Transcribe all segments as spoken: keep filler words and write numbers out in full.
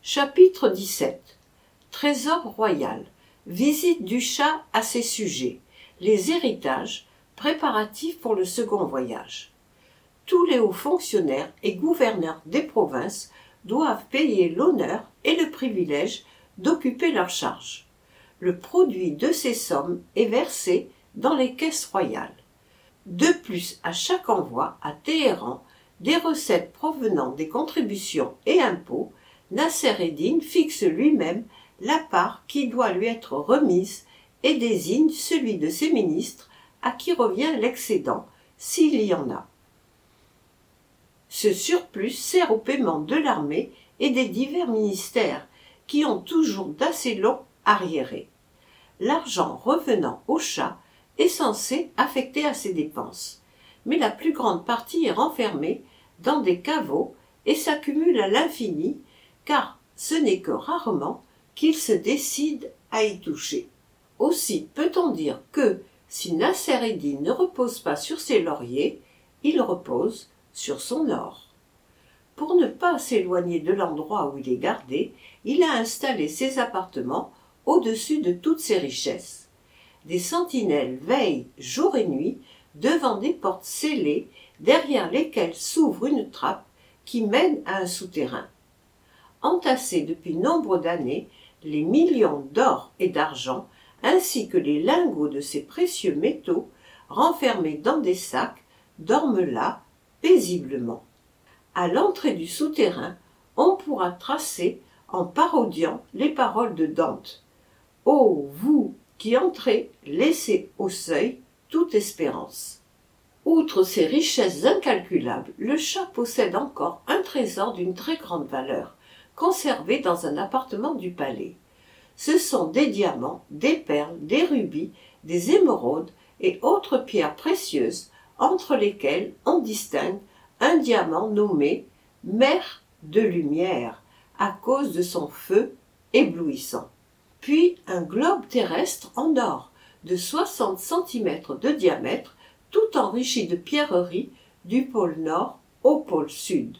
Chapitre dix-sept. Trésor royal. Visite du chat à ses sujets. Les héritages. Préparatifs pour le second voyage. Tous les hauts fonctionnaires et gouverneurs des provinces doivent payer l'honneur et le privilège d'occuper leurs charges. Le produit de ces sommes est versé dans les caisses royales. De plus, à chaque envoi à Téhéran, des recettes provenant des contributions et impôts, Nasser-ed-Din fixe lui-même la part qui doit lui être remise et désigne celui de ses ministres à qui revient l'excédent, s'il y en a. Ce surplus sert au paiement de l'armée et des divers ministères, qui ont toujours d'assez longs arriérés. L'argent revenant au chat est censé affecter à ses dépenses, mais la plus grande partie est renfermée dans des caveaux et s'accumule à l'infini, car ce n'est que rarement qu'il se décide à y toucher. Aussi peut-on dire que, si Nasser-ed-Din ne repose pas sur ses lauriers, il repose sur son or. Pour ne pas s'éloigner de l'endroit où il est gardé, il a installé ses appartements au-dessus de toutes ses richesses. Des sentinelles veillent jour et nuit devant des portes scellées derrière lesquelles s'ouvre une trappe qui mène à un souterrain. Entassés depuis nombre d'années, les millions d'or et d'argent ainsi que les lingots de ces précieux métaux, renfermés dans des sacs, dorment là, paisiblement. À l'entrée du souterrain, on pourra tracer, en parodiant les paroles de Dante. « Ô vous qui entrez, laissez au seuil toute espérance ». Outre ces richesses incalculables, le chat possède encore un trésor d'une très grande valeur, conservé dans un appartement du palais. Ce sont des diamants, des perles, des rubis, des émeraudes et autres pierres précieuses, entre lesquelles on distingue un diamant nommé « Mer de lumière » à cause de son feu éblouissant. Puis un globe terrestre en or de soixante centimètres de diamètre, tout enrichi de pierreries du pôle nord au pôle sud.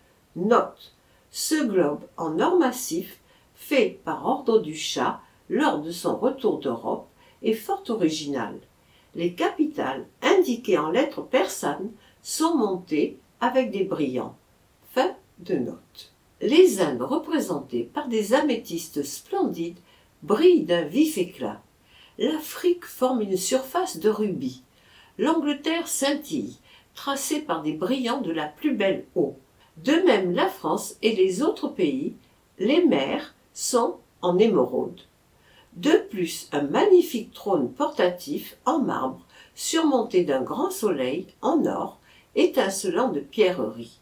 Note: ce globe en or massif, fait par ordre du chat lors de son retour d'Europe, est fort original. Les capitales indiquées en lettres persanes sont montées avec des brillants. Fin de note. Les Indes, représentées par des améthystes splendides, brillent d'un vif éclat. L'Afrique forme une surface de rubis. L'Angleterre scintille, tracée par des brillants de la plus belle eau. De même la France et les autres pays, les mers sont en émeraude. De plus, un magnifique trône portatif en marbre, surmonté d'un grand soleil en or, étincelant de pierreries.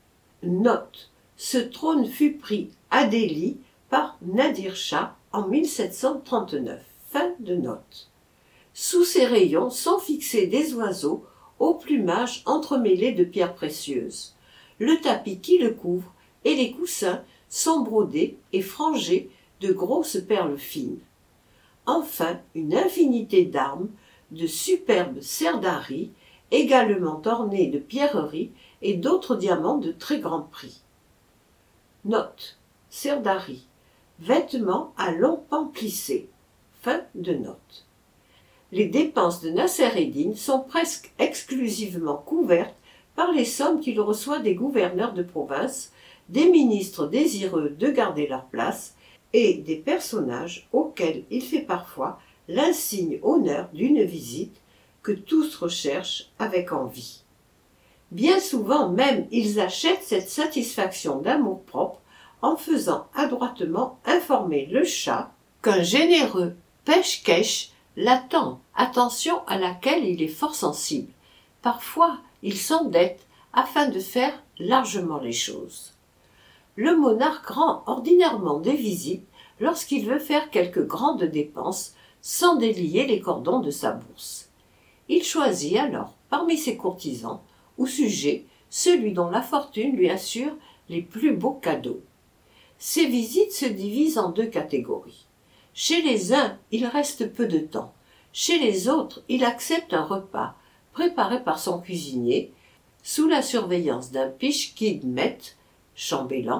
Note: ce trône fut pris à Delhi par Nadir Shah en mille sept cent trente-neuf. Fin de note. Sous ces rayons sont fixés des oiseaux au plumage entremêlé de pierres précieuses. Le tapis qui le couvre et les coussins sont brodés et frangés de grosses perles fines. Enfin, une infinité d'armes, de superbes serdaris, également ornées de pierreries et d'autres diamants de très grand prix. Note: serdari, vêtements à longs pans plissés. Fin de note. Les dépenses de Nasser-ed-Din sont presque exclusivement couvertes par les sommes qu'il reçoit des gouverneurs de province, des ministres désireux de garder leur place et des personnages auxquels il fait parfois l'insigne honneur d'une visite que tous recherchent avec envie. Bien souvent même, ils achètent cette satisfaction d'amour-propre en faisant adroitement informer le chat qu'un généreux pêche-cache l'attend, attention à laquelle il est fort sensible. Parfois, il s'endette afin de faire largement les choses. Le monarque rend ordinairement des visites lorsqu'il veut faire quelques grandes dépenses sans délier les cordons de sa bourse. Il choisit alors, parmi ses courtisans ou sujets, celui dont la fortune lui assure les plus beaux cadeaux. Ces visites se divisent en deux catégories. Chez les uns, il reste peu de temps. Chez les autres, il accepte un repas, préparé par son cuisinier, sous la surveillance d'un pishkid-met, chambellan,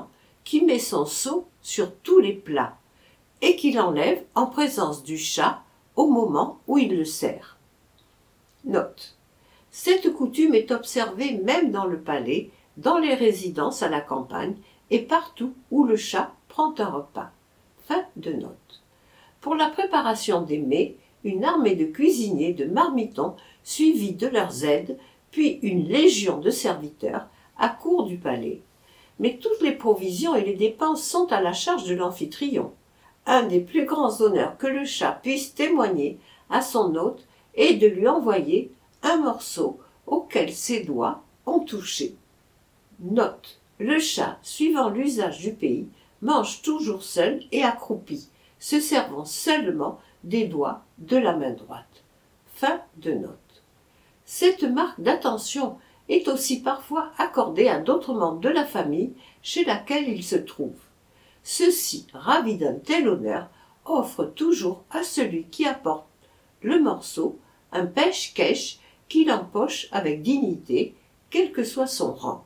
qui met son sceau sur tous les plats et qui l'enlève en présence du chat au moment où il le sert. Note. Cette coutume est observée même dans le palais, dans les résidences à la campagne et partout où le chat prend un repas. Fin de note. Pour la préparation des mets, une armée de cuisiniers, de marmitons, suivis de leurs aides, puis une légion de serviteurs accourt du palais. Mais toutes les provisions et les dépenses sont à la charge de l'amphitryon. Un des plus grands honneurs que le chat puisse témoigner à son hôte est de lui envoyer un morceau auquel ses doigts ont touché. Note. Le chat, suivant l'usage du pays, mange toujours seul et accroupi, se servant seulement des doigts de la main droite. Fin de note. Cette marque d'attention est aussi parfois accordée à d'autres membres de la famille chez laquelle il se trouve. Ceux-ci, ravis d'un tel honneur, offrent toujours à celui qui apporte le morceau un pêche-quèche qu'il empoche avec dignité, quel que soit son rang.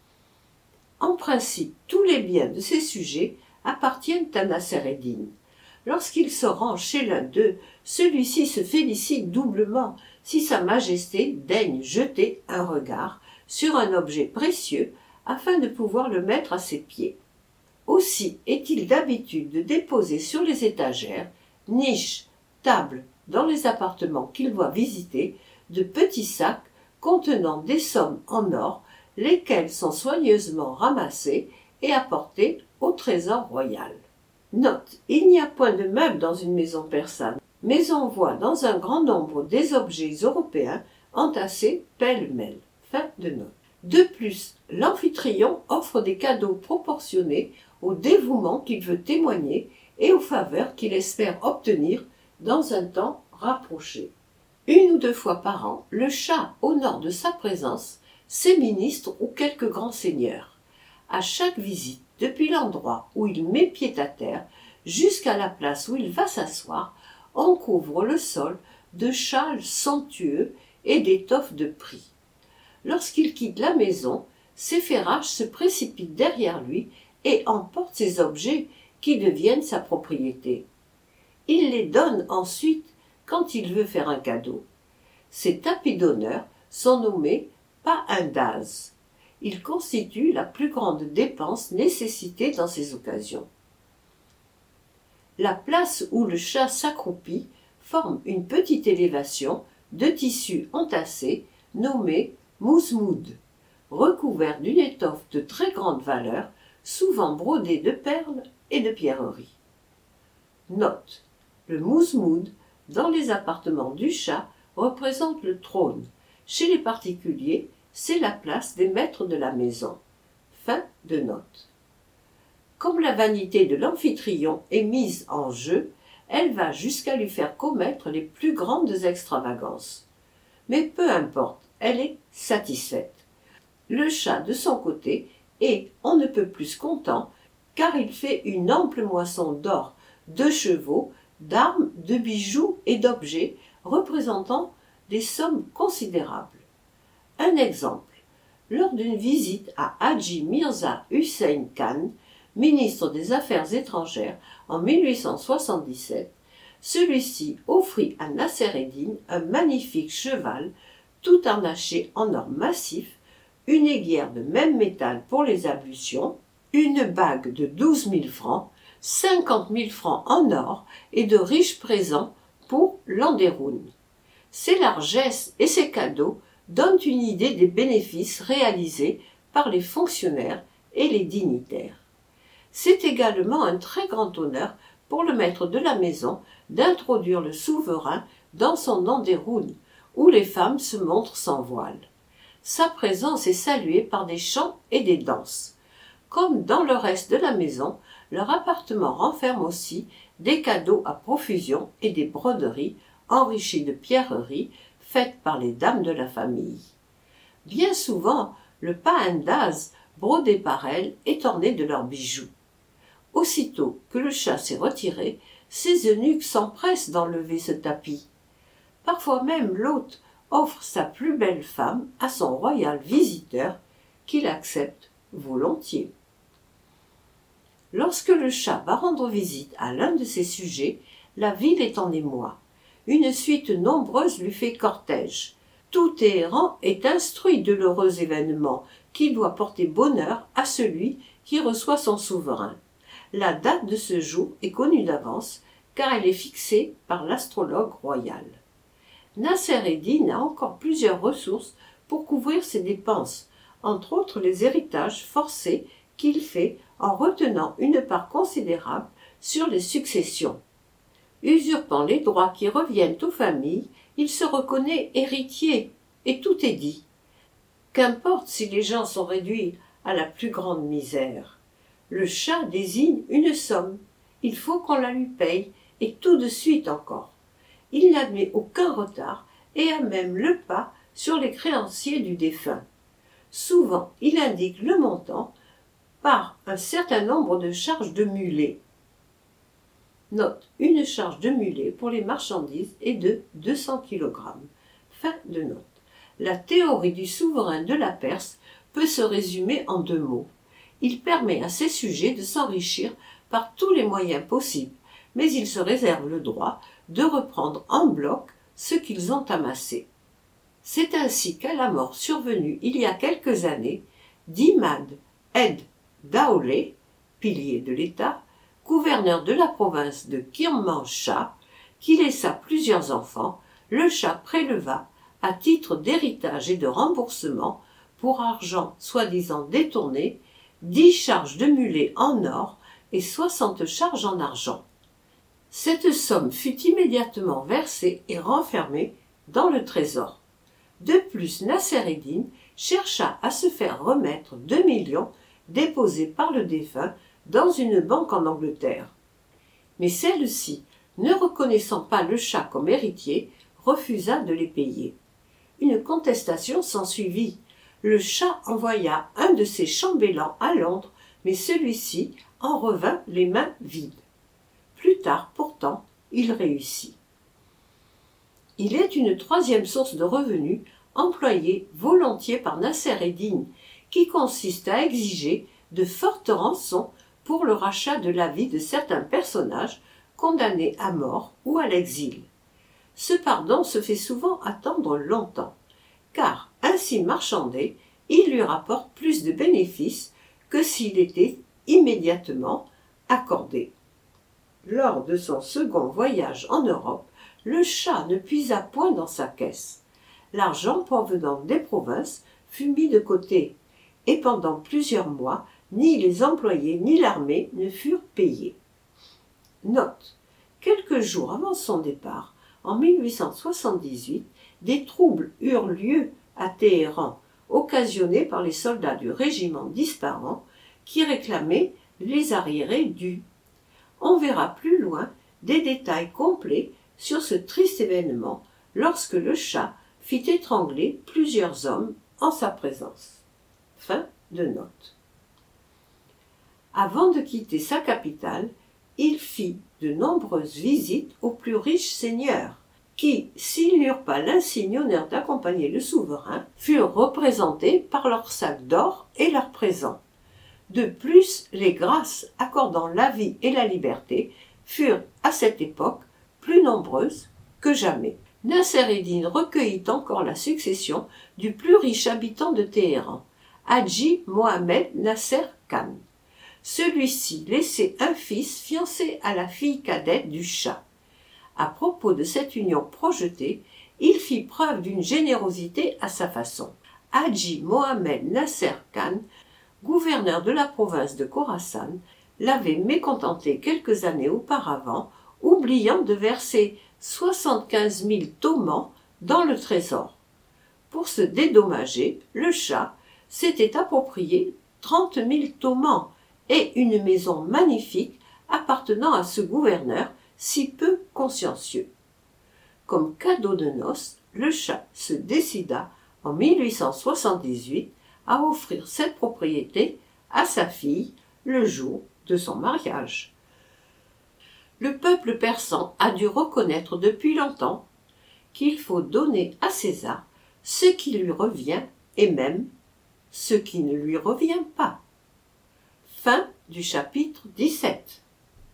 En principe, tous les biens de ces sujets appartiennent à Nasser-ed-Din. Lorsqu'il se rend chez l'un d'eux, celui-ci se félicite doublement si sa majesté daigne jeter un regard sur un objet précieux afin de pouvoir le mettre à ses pieds. Aussi est-il d'habitude de déposer sur les étagères, niches, tables, dans les appartements qu'il doit visiter, de petits sacs contenant des sommes en or, lesquels sont soigneusement ramassés et apportés au trésor royal. Note, il n'y a point de meubles dans une maison persane, mais on voit dans un grand nombre des objets européens entassés pêle-mêle. Fin de note. De plus, l'amphitryon offre des cadeaux proportionnés au dévouement qu'il veut témoigner et aux faveurs qu'il espère obtenir dans un temps rapproché. Une ou deux fois par an, le chat honore de sa présence ses ministres ou quelques grands seigneurs. À chaque visite, depuis l'endroit où il met pied à terre jusqu'à la place où il va s'asseoir, on couvre le sol de châles somptueux et d'étoffes de prix. Lorsqu'il quitte la maison, ses ferraches se précipitent derrière lui et emportent ses objets qui deviennent sa propriété. Il les donne ensuite quand il veut faire un cadeau. Ces tapis d'honneur sont nommés pa-indaz. Ils constituent la plus grande dépense nécessitée dans ces occasions. La place où le chat s'accroupit forme une petite élévation de tissu entassé nommée mousmoud, recouvert d'une étoffe de très grande valeur, souvent brodée de perles et de pierreries. Note. Le mousmoud, dans les appartements du chat, représente le trône. Chez les particuliers, c'est la place des maîtres de la maison. Fin de note. Comme la vanité de l'amphitryon est mise en jeu, elle va jusqu'à lui faire commettre les plus grandes extravagances. Mais peu importe, elle est satisfaite. Le chat, de son côté, est on ne peut plus content, car il fait une ample moisson d'or, de chevaux, d'armes, de bijoux et d'objets représentant des sommes considérables. Un exemple. Lors d'une visite à Haji Mirza Hussein Khan, ministre des Affaires étrangères en mille huit cent soixante-dix-sept, celui-ci offrit à Nasser-ed-Din un magnifique cheval tout harnaché en or massif, une aiguière de même métal pour les ablutions, une bague de douze mille francs, cinquante mille francs en or et de riches présents pour l'Andéroun. Ces largesses et ces cadeaux donnent une idée des bénéfices réalisés par les fonctionnaires et les dignitaires. C'est également un très grand honneur pour le maître de la maison d'introduire le souverain dans son Andéroun, où les femmes se montrent sans voile. Sa présence est saluée par des chants et des danses. Comme dans le reste de la maison, leur appartement renferme aussi des cadeaux à profusion et des broderies enrichies de pierreries faites par les dames de la famille. Bien souvent, le pa-indaz, brodé par elles, est orné de leurs bijoux. Aussitôt que le chat s'est retiré, ses eunuques s'empressent d'enlever ce tapis. Parfois même l'hôte offre sa plus belle femme à son royal visiteur, qu'il accepte volontiers. Lorsque le chat va rendre visite à l'un de ses sujets, la ville est en émoi. Une suite nombreuse lui fait cortège. Tout Téhéran est instruit de l'heureux événement qui doit porter bonheur à celui qui reçoit son souverain. La date de ce jour est connue d'avance, car elle est fixée par l'astrologue royal. Nasser-ed-Din a encore plusieurs ressources pour couvrir ses dépenses, entre autres les héritages forcés qu'il fait en retenant une part considérable sur les successions. Usurpant les droits qui reviennent aux familles, il se reconnaît héritier, et tout est dit. Qu'importe si les gens sont réduits à la plus grande misère. Le chat désigne une somme, il faut qu'on la lui paye, et tout de suite encore. Il n'admet aucun retard et a même le pas sur les créanciers du défunt. Souvent, il indique le montant par un certain nombre de charges de mulet. Note, une charge de mulet pour les marchandises est de deux cents kilogrammes. Fin de note. La théorie du souverain de la Perse peut se résumer en deux mots. Il permet à ses sujets de s'enrichir par tous les moyens possibles, mais il se réserve le droit de reprendre en bloc ce qu'ils ont amassé. C'est ainsi qu'à la mort survenue il y a quelques années, d'Imad ed Daolé, pilier de l'État, gouverneur de la province de Kirmanshah, qui laissa plusieurs enfants, le Shah préleva, à titre d'héritage et de remboursement, pour argent soi-disant détourné, dix charges de mulets en or et soixante charges en argent. Cette somme fut immédiatement versée et renfermée dans le trésor. De plus, Nasser-ed-Din chercha à se faire remettre deux millions déposés par le défunt dans une banque en Angleterre. Mais celle-ci, ne reconnaissant pas le chat comme héritier, refusa de les payer. Une contestation s'ensuivit. Le chat envoya un de ses chambellans à Londres, mais celui-ci en revint les mains vides. Plus tard, pourtant, il réussit. Il est une troisième source de revenus employée volontiers par Nasser-ed-Din, qui consiste à exiger de fortes rançons pour le rachat de la vie de certains personnages condamnés à mort ou à l'exil. Ce pardon se fait souvent attendre longtemps, car, ainsi marchandé, il lui rapporte plus de bénéfices que s'il était immédiatement accordé. Lors de son second voyage en Europe, le chat ne puisa point dans sa caisse. L'argent provenant des provinces fut mis de côté, et pendant plusieurs mois, ni les employés ni l'armée ne furent payés. Note. Quelques jours avant son départ, en mille huit cent soixante-dix-huit, des troubles eurent lieu à Téhéran, occasionnés par les soldats du régiment d'Ispahan qui réclamaient les arriérés dus. On verra plus loin des détails complets sur ce triste événement lorsque le chat fit étrangler plusieurs hommes en sa présence. Fin de note. Avant de quitter sa capitale, il fit de nombreuses visites aux plus riches seigneurs, qui, s'ils n'eurent pas l'insigne honneur d'accompagner le souverain, furent représentés par leurs sacs d'or et leurs présents. De plus, les grâces accordant la vie et la liberté furent, à cette époque, plus nombreuses que jamais. Nasser-ed-Din recueillit encore la succession du plus riche habitant de Téhéran, Hadji Mohamed Nasser Khan. Celui-ci laissait un fils fiancé à la fille cadette du Shah. À propos de cette union projetée, il fit preuve d'une générosité à sa façon. Hadji Mohamed Nasser Khan, gouverneur de la province de Khorasan, l'avait mécontenté quelques années auparavant, oubliant de verser soixante-quinze mille tomans dans le trésor. Pour se dédommager, le Shah s'était approprié trente mille tomans et une maison magnifique appartenant à ce gouverneur si peu consciencieux. Comme cadeau de noces, le Shah se décida en mille huit cent soixante-dix-huit à offrir cette propriété à sa fille le jour de son mariage. Le peuple persan a dû reconnaître depuis longtemps qu'il faut donner à César ce qui lui revient et même ce qui ne lui revient pas. Fin du chapitre dix-sept.